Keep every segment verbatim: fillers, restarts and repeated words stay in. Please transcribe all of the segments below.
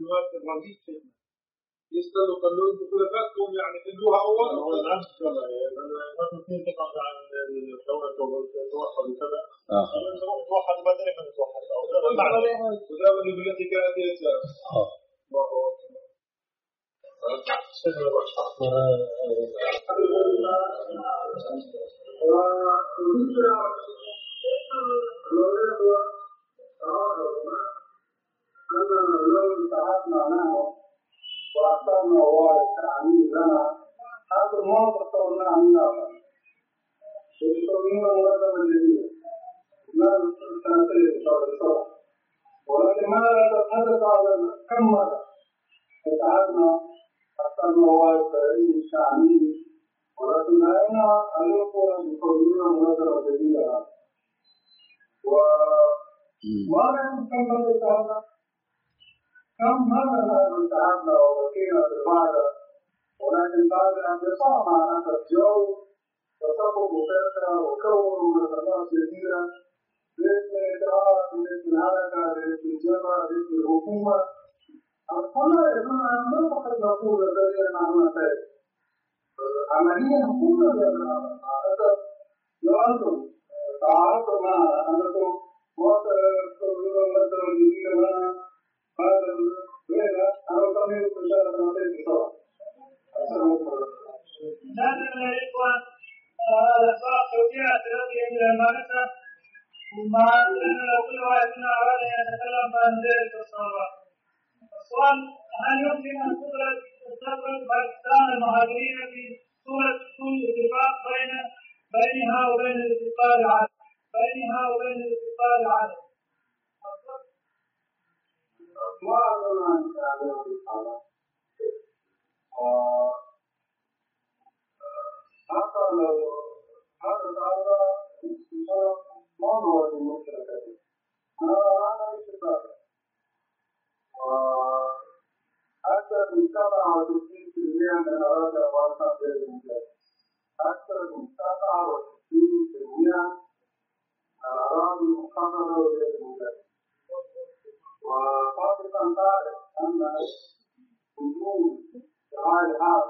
المواد الرئيس يستلوا قالوا انتم خلفاتكم يعني خلوها اول هو العكس كما ما تكون تقعد عن الدوله توحد وكذا اه توحد بعدين ما توحد وده من التي كانت يسار اه لو تعبنا معه وأعطانا الله التعليم لنا هذا ما تصورنا عنه يسمونه مرتبا جديدا ما سنتين بصراحة ولكن ما نتحدث على كم مرة تعبنا أعطانا الله التعليم الشعبي ولكن رأينا اليوم يسمونه مرتبا جديدا وما نحن هذا كم مرة تعبنا وبقينا في البعض ولكن بعد أن يصام هذا الجو وسبب كثرة وكون منظمات كثيرة مثل الإدارة مثل الحركة مثل الجامعة مثل الحكومة أصلا يكون ما فقط نقول الذي نحن نحتاج عمليا حكومة هذا يعلم تعرفوا معنا أنكم وتقولون مثلا جديدا هذا ليلة أنا أطمئن إن شاء الله نعطيه بسرعة. لكن الإخوة الأسواق توزيع تلقي من الأمانة وما أن لو كل واحد منا أراد أن يتكلم عن ذلك الصلاة. السؤال هل يمكن أن تدرج باكستان المهاجرين في صورة كل اتفاق بين بينها وبين الاتفاق العالمي بينها وبين الاتفاق العالمي؟ ما أظن أن هذا الحالة حتى لو هذا هذا ما هو المشكلة أنا أنا اتفاق حتى المجتمع وتسعين بالمئة من أراضي أفغانستان غير ممتاز حتى المجتمع وتسعين بالمئة من الأراضي المحررة غير ممتاز وخاصة تعرف أن وجود شعار الحرب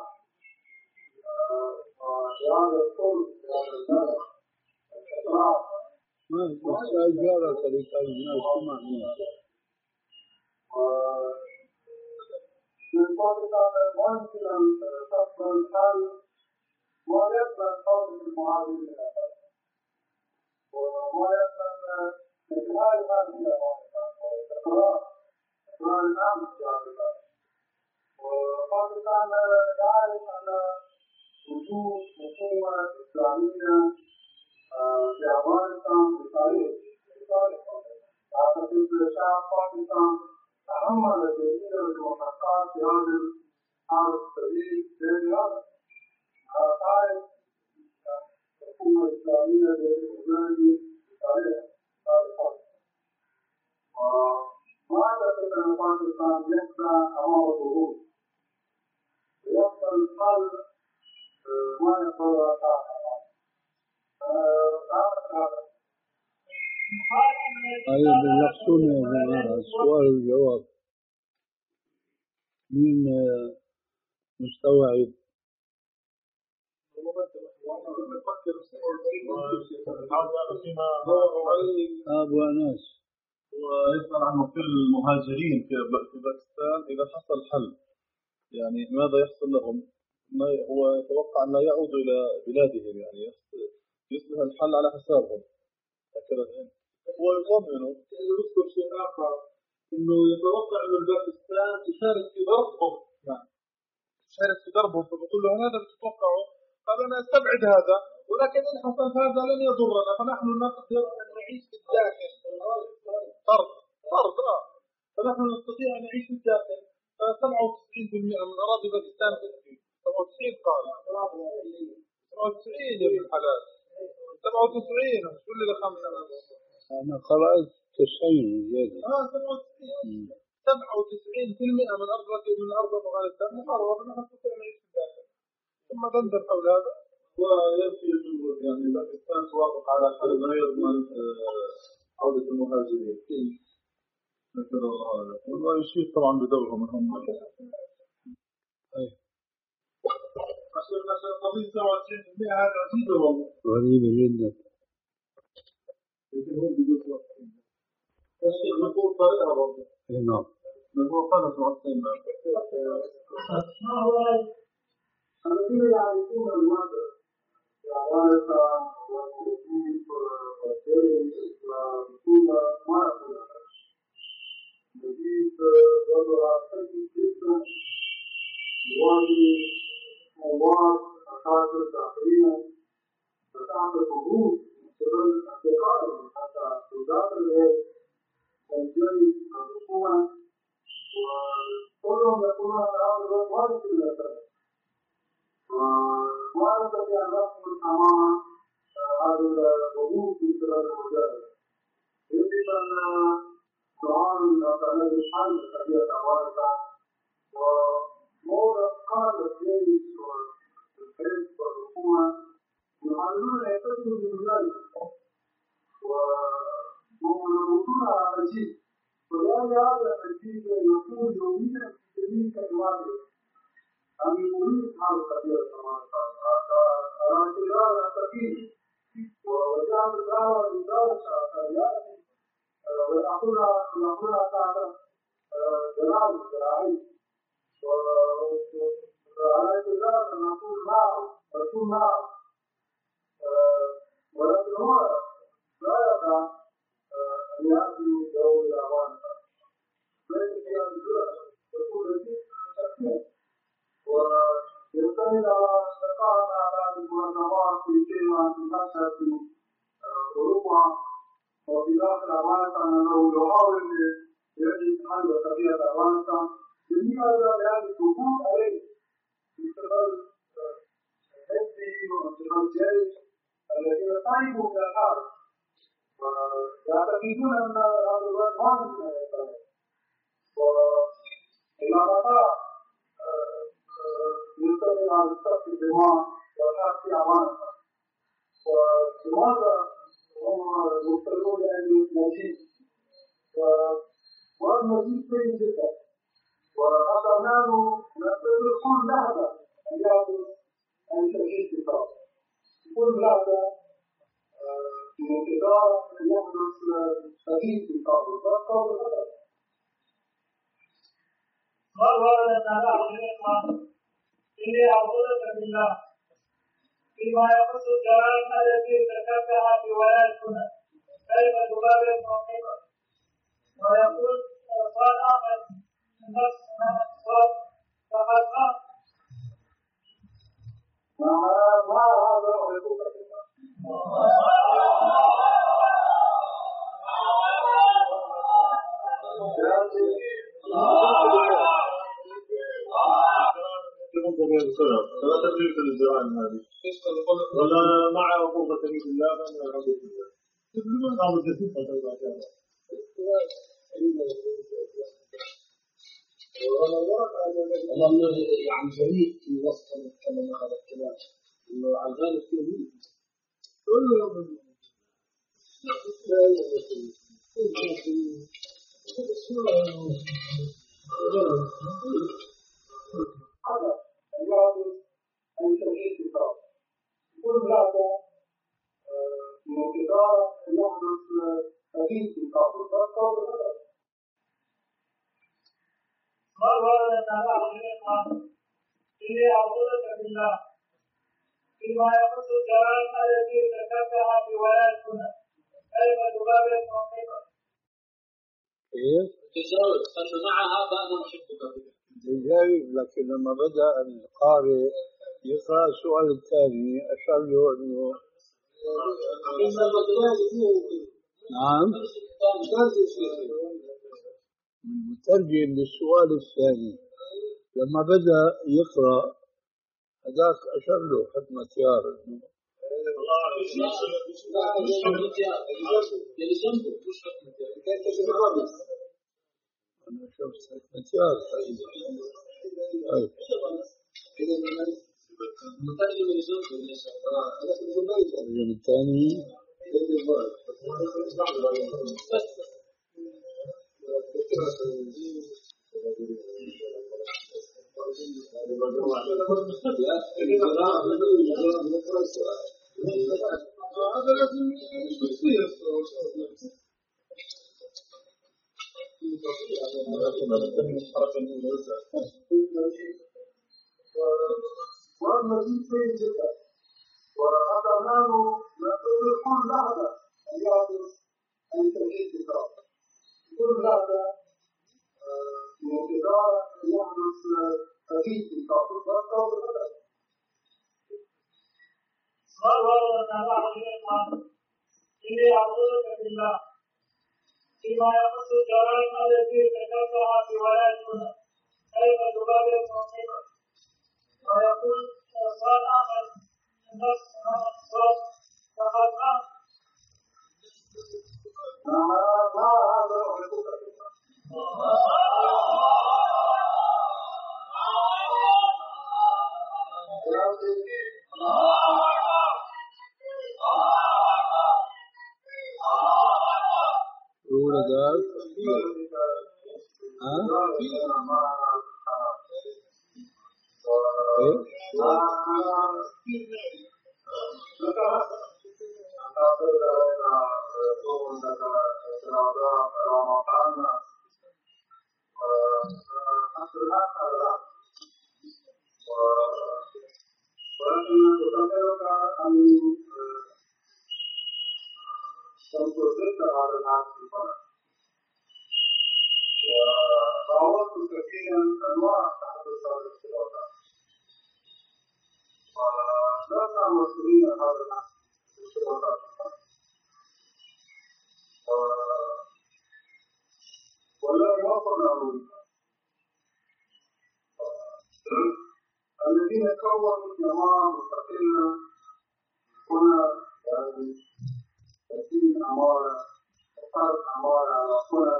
وشعار الصلح شعار البلد ما استأجار طريقة الناس كما من طريقة ممكن أن تقبل الحل ويقبل قول المعارضين وما يقبل إجهال هذه الإقرار إقرار الأمن الجاهلة وباكستان تعرف أن وجود حكومة إسلامية في أفغانستان بتاريخ أعتقد شعب باكستان تحمل الجميع المشقات في هذا الحرب الطويل بين هذا تعرف الحكومة الإسلامية للإسلامي بتاريخ وما أعتقد أن باكستان يخضع أمام الضغوط ويقبل الحل ما يقبل الآخر. طيب اللحظون يا جماعة السؤال والجواب مين مستوعب؟ أبو أنس ويسأل عن كل المهاجرين في باكستان إذا حصل حل يعني ماذا يحصل لهم؟ هو يتوقع أن لا يعودوا إلى بلادهم يعني يصبح الحل على حسابهم هكذا هو يضمنه يذكر شيء آخر إنه يتوقع أن باكستان تشارك في ضربهم نعم تشارك في ضربهم فبقول له هذا تتوقعه قال أنا أستبعد هذا ولكن إن حصل هذا لن يضرنا فنحن نقدر أن نعيش في الداخل فرض فرض آه فنحن نستطيع أن نعيش في الداخل سبعة وتسعين بالمئة من أراضي باكستان تسكن سبعة وتسعين قال سبعة وتسعين يا ابن الحلال سبعة وتسعين مش كل اللي خمسة أنا قرأت تسعين زيادة آه سبعة وتسعين سبعة وتسعين بالمئة من أرض من أرض أفغانستان محررة فنحن نستطيع أن نعيش في الداخل ثم تنظر حول هذا ويمكن يعني باكستان توافق على حل ما يضمن عودة المهاجرين كذا الله والله يشير طبعا بدورهم منهم. عشان عشان قضية سبعة وتسعين بالمئة هذا عجيبة والله. غريبة جدا. لكن هو بيقول سبعة وتسعين. الشيخ يقول طريقها برضه. اي نعم. من هو قال سبعة وتسعين. ما هو الذين يعرفون المادة كعوارض والتوجيه والتاريخ والبطولة ما يقولها. نجيب وضع سيد جدا يواجه مواد أساطير داخلية وتعمل ظهور من قبل أصدقائهم حتى تداخل تنجي الحكومة وكلهم يكونون تعامل واجب في الأساس. وما يستطيع أن يصمد أمام هذا الظهور من قبل المجال. يجب أن نعاون على الحل قضية العوارض وموضع قادة الجيش والحزب والحكومة يحاولون أن يستفيدوا من ذلك وهم يردون على الجيش ولأن هذا الجيش يكون يوميا في جميع كلماته أن يريد هذه القضية العوارض على اعتبار التفكير ووجهة الدعوة لذلك الأخلاقيات ويأخذها ويأخذها تحت جلال الزراعي وعلى اعتبار أن نقول نعم ونقول نعم ولكن هو لا يدع أن يأتي جو الأعوان ليس فيها الجرأة يكون لديه شخصيا ويعتمد على استقامة على المنظمات في كلمة في مشهد في أوروبا وفي داخل أفغانستان أنه يحاول يجد حل قضية أفغانستان لماذا؟ لأن الضغوط عليه من قبل حزبه ومن قبل الجيش الذين تعبوا من الحرب ويعتقدون أن هذا الوقت ما يمكن أن يستمر وإلى متى يستمر على سفك الدماء والحرب في أفغانستان ولماذا هم يفترضون أن المزيد والمزيد سيء جدا وحتى نحن نفترض كل لحظة أن يحدث أن تجد كتاب كل لحظة في انتظار أن يحدث تغيير في القبر فالقبر هذا ما ورد على الإخوة إني أعوذك بالله فيما يخص الجرائم التي ارتكبتها في ولايتنا كيف تبرر موقفك؟ ويقول قال أحمد النفس صوت فقد قام ما هذا أعرفك بالله فلا تكليف للجرائم هذه ولا مع عقوبة تكليف الله فلا عقوبة الله. نعم الجسد والله يعني جريء في وسط نتكلم هذا الكلام انه على ذلك كله هذا الواجب أن تجد كتاب كل هذا من انتظار أن يحدث تغيير في القبر فالقبر هذا ما ورد على الإخوة إني أعوذك بالله فيما يخص الجرائم التي ارتكبتها في ولايتنا كيف تبرر موقفك؟ كيف؟ تجاوز أن معها فأنا أحبك جايز لكن لما بدأ القارئ يقرأ السؤال الثاني أشار له أنه نعم المترجم للسؤال الثاني لما بدأ يقرأ هذاك أشار له ختمة تيار أنا شفت ختمة تيار الترجمة الثاني هذا لازم يصير. وأما في شيء جدا وأتمنى نقول كل لحظة أن يحدث أن تجد كتاب كل لحظة انتظار أن يحدث تجد كتاب والكتاب هذا إني أعوذك بالله فيما يخص الجرائم التي ذكرتها في ولايتنا كيف تبرر تصنيفها ويقول صاد أحمد نفس صاد فقد قام ما هذا أحبك Rule that. Huh? Eh? وراودت كثيرا انواع تحدث هذا الاختلاطات ولسنا مسؤولين عن هذا الاختلاطات ولم يوصلنا الذين كونوا جماعه مستقله هنا يعني تسليم اماره وفرض اماره على هنا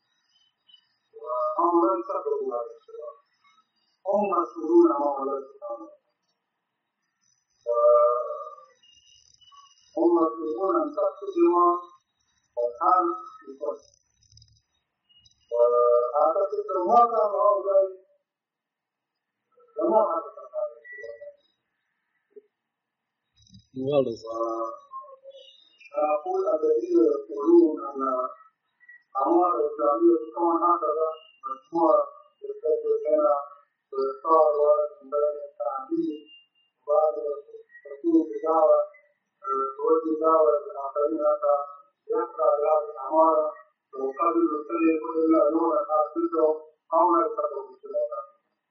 هم لم يتبعوا هذا الشباب هم مسؤولون امام الله سبحانه هم مسؤولون ان تسقط الدماء والحال في الفرد واعتقد لو ما كان هؤلاء لما حدث هذا الشباب اقول الذين يقولون ان أموال الإسلامية تكون هكذا مجموعة تتجه إلى ويصار من بين التعديل وبعد تكون بدعوة توجه دعوة للآخرين حتى يقرأ هذه الأموال وقبل السنة يقول إلا نور الناس بدهم أو لا يتبعوا بالشباب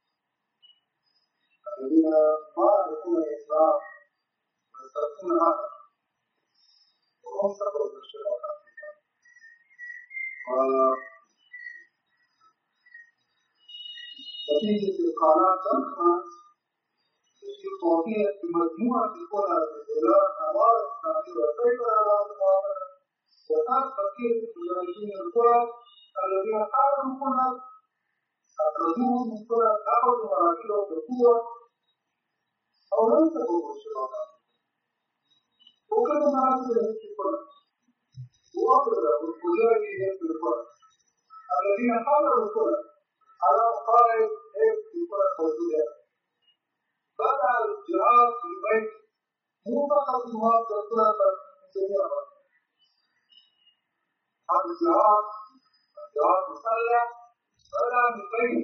الذين ما يكون الإسلام يتركون هذا وهم تبعوا بالشباب نتيجة القناة تنمى في قوانين مجموعة الكرة الإدارة أموال الإسلامية وكيف أموال المعاملة وكان تفكير مجاهدين الكرة الذين قالوا الكرة أخرجوهم من كرة أخذوا مراكزهم بقوة أو لم تكونوا الشباب وكذا مراكزهم في الكرة وأخرجوا مجاهدين في الكرة الذين قالوا الكرة على مقاعد هيك في الكرة موجودة بدأ الجهاد في البيت مو فقط مواد الكرة الجميع هذا الجهاد الجهاد مسلح بدأ من البيت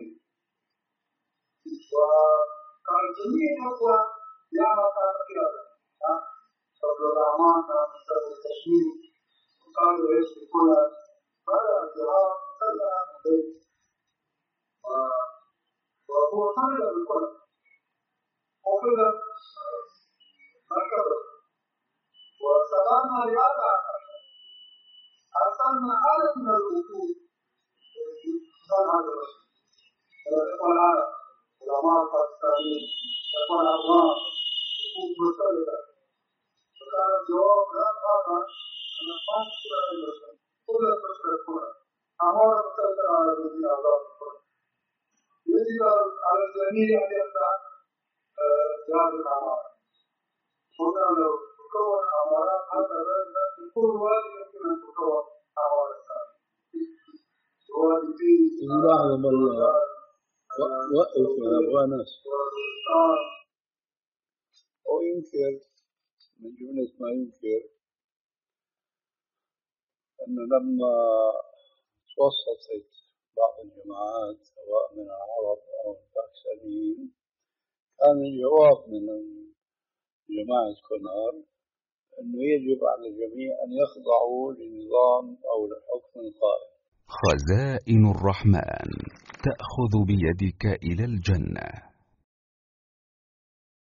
وكان الجميع يقوى يا ما كان كذا قبل الأعمال كان مستوى التشميل وقالوا ايش الكرة بدأ الجهاد مسلح من البيت وهو خرج بالكل وكذا هكذا وسببنا لهذا أرسلنا آلة من الوجود صار هذا الرجل الإخوة العرب العلماء الباكستانيين الإخوة الأفغان حقوق مختلفة فكان الجواب هذا أن ما تشتغل البشر كل البشر الكرة أمور مختلفة على جميع أعضاء الكرة يجب على الجميع أن يخضع جهاز الأعمار. هنا لو تكون أعمارات هكذا كل واحد يمكن أن تكون أعمار ثانية. والدين الله والله وقف يا أبواناس. وينكر من جملة ما ينكر أنه لما توسطت بعض الجماعات سواء من العرب أو الباكستانيين كان الجواب من جماعة كونار أنه يجب على الجميع أن يخضعوا لنظام أو لحكم قائم. خزائن الرحمن تأخذ بيدك إلى الجنة.